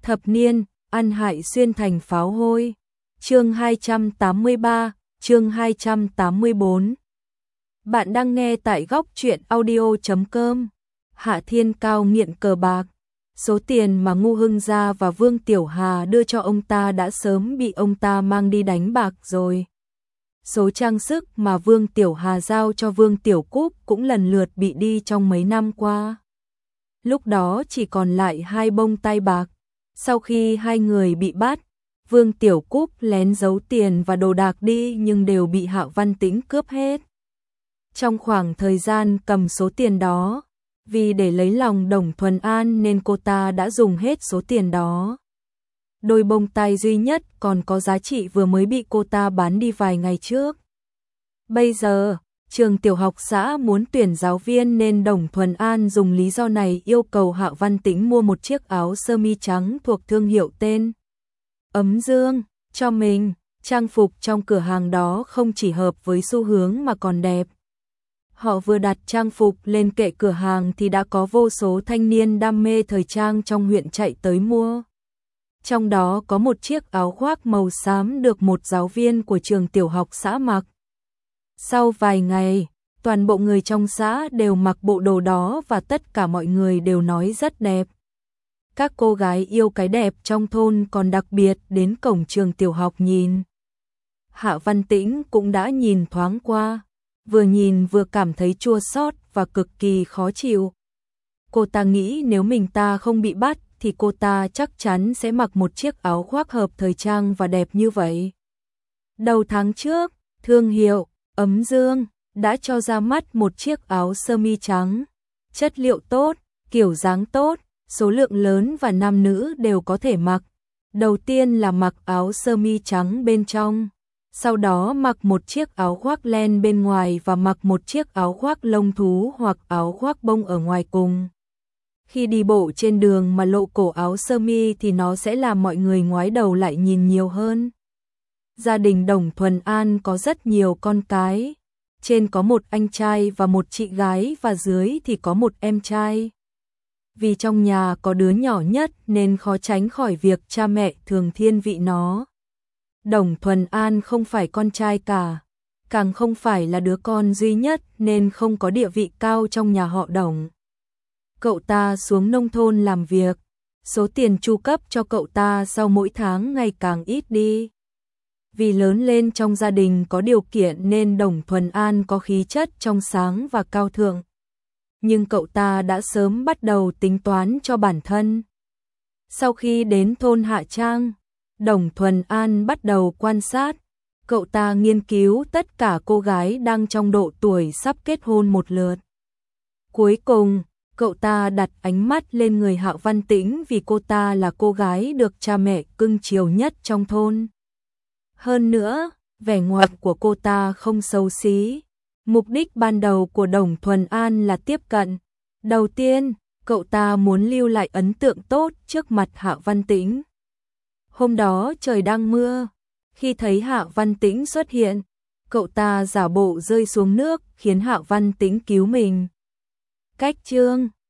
Thập niên, ăn hại xuyên thành pháo hôi. Chương 283, chương 284. Bạn đang nghe tại góc truyện audio.com. Hạ Thiên Cao nghiện cờ bạc. Số tiền mà Ngô Hưng Gia và Vương Tiểu Hà đưa cho ông ta đã sớm bị ông ta mang đi đánh bạc rồi. Số trang sức mà Vương Tiểu Hà giao cho Vương Tiểu Cúc cũng lần lượt bị đi trong mấy năm qua. Lúc đó chỉ còn lại 2 bông tai bạc. Sau khi 2 người bị bắt, Vương Tiểu Cúc lén giấu tiền và đồ đạc đi nhưng đều bị Hạ Văn Tĩnh cướp hết. Trong khoảng thời gian cầm số tiền đó, vì để lấy lòng Đồng Thuần An nên cô ta đã dùng hết số tiền đó. Đôi bông tai duy nhất còn có giá trị vừa mới bị cô ta bán đi vài ngày trước. Bây giờ, trường tiểu học xã muốn tuyển giáo viên nên Đồng Thuần An dùng lý do này yêu cầu Hạ Văn Tĩnh mua một chiếc áo sơ mi trắng thuộc thương hiệu tên Ấm Dương cho mình. Trang phục trong cửa hàng đó không chỉ hợp với xu hướng mà còn đẹp. Họ vừa đặt trang phục lên kệ cửa hàng thì đã có vô số thanh niên đam mê thời trang trong huyện chạy tới mua. Trong đó có một chiếc áo khoác màu xám được một giáo viên của trường tiểu học xã mặc. Sau vài ngày, toàn bộ người trong xã đều mặc bộ đồ đó và tất cả mọi người đều nói rất đẹp. Các cô gái yêu cái đẹp trong thôn còn đặc biệt đến cổng trường tiểu học nhìn. Hạ Văn Tĩnh cũng đã nhìn thoáng qua, vừa nhìn vừa cảm thấy chua xót và cực kỳ khó chịu. Cô ta nghĩ nếu mình ta không bị bắt thì cô ta chắc chắn sẽ mặc một chiếc áo khoác hợp thời trang và đẹp như vậy. Đầu tháng trước, thương hiệu Ấm Dương đã cho ra mắt một chiếc áo sơ mi trắng, chất liệu tốt, kiểu dáng tốt, số lượng lớn và nam nữ đều có thể mặc. Đầu tiên là mặc áo sơ mi trắng bên trong, sau đó mặc một chiếc áo khoác len bên ngoài và mặc một chiếc áo khoác lông thú hoặc áo khoác bông ở ngoài cùng. Khi đi bộ trên đường mà lộ cổ áo sơ mi thì nó sẽ làm mọi người ngoái đầu lại nhìn nhiều hơn. Gia đình Đồng Thuần An có rất nhiều con cái. Trên có một anh trai và một chị gái và dưới thì có một em trai. Vì trong nhà có đứa nhỏ nhất nên khó tránh khỏi việc cha mẹ thường thiên vị nó. Đồng Thuần An không phải con trai cả, càng không phải là đứa con duy nhất nên không có địa vị cao trong nhà họ Đồng. Cậu ta xuống nông thôn làm việc, số tiền chu cấp cho cậu ta sau mỗi tháng ngày càng ít đi. Vì lớn lên trong gia đình có điều kiện nên Đồng Thuần An có khí chất trong sáng và cao thượng. Nhưng cậu ta đã sớm bắt đầu tính toán cho bản thân. Sau khi đến thôn Hạ Trang, Đồng Thuần An bắt đầu quan sát. Cậu ta nghiên cứu tất cả cô gái đang trong độ tuổi sắp kết hôn một lượt. Cuối cùng, cậu ta đặt ánh mắt lên người Hạ Văn Tĩnh vì cô ta là cô gái được cha mẹ cưng chiều nhất trong thôn. Hơn nữa, vẻ ngoài của cô ta không xấu xí. Mục đích ban đầu của Đồng Thuần An là tiếp cận. Đầu tiên, cậu ta muốn lưu lại ấn tượng tốt trước mặt Hạ Văn Tĩnh. Hôm đó trời đang mưa. Khi thấy Hạ Văn Tĩnh xuất hiện, cậu ta giả bộ rơi xuống nước khiến Hạ Văn Tĩnh cứu mình. Cách chương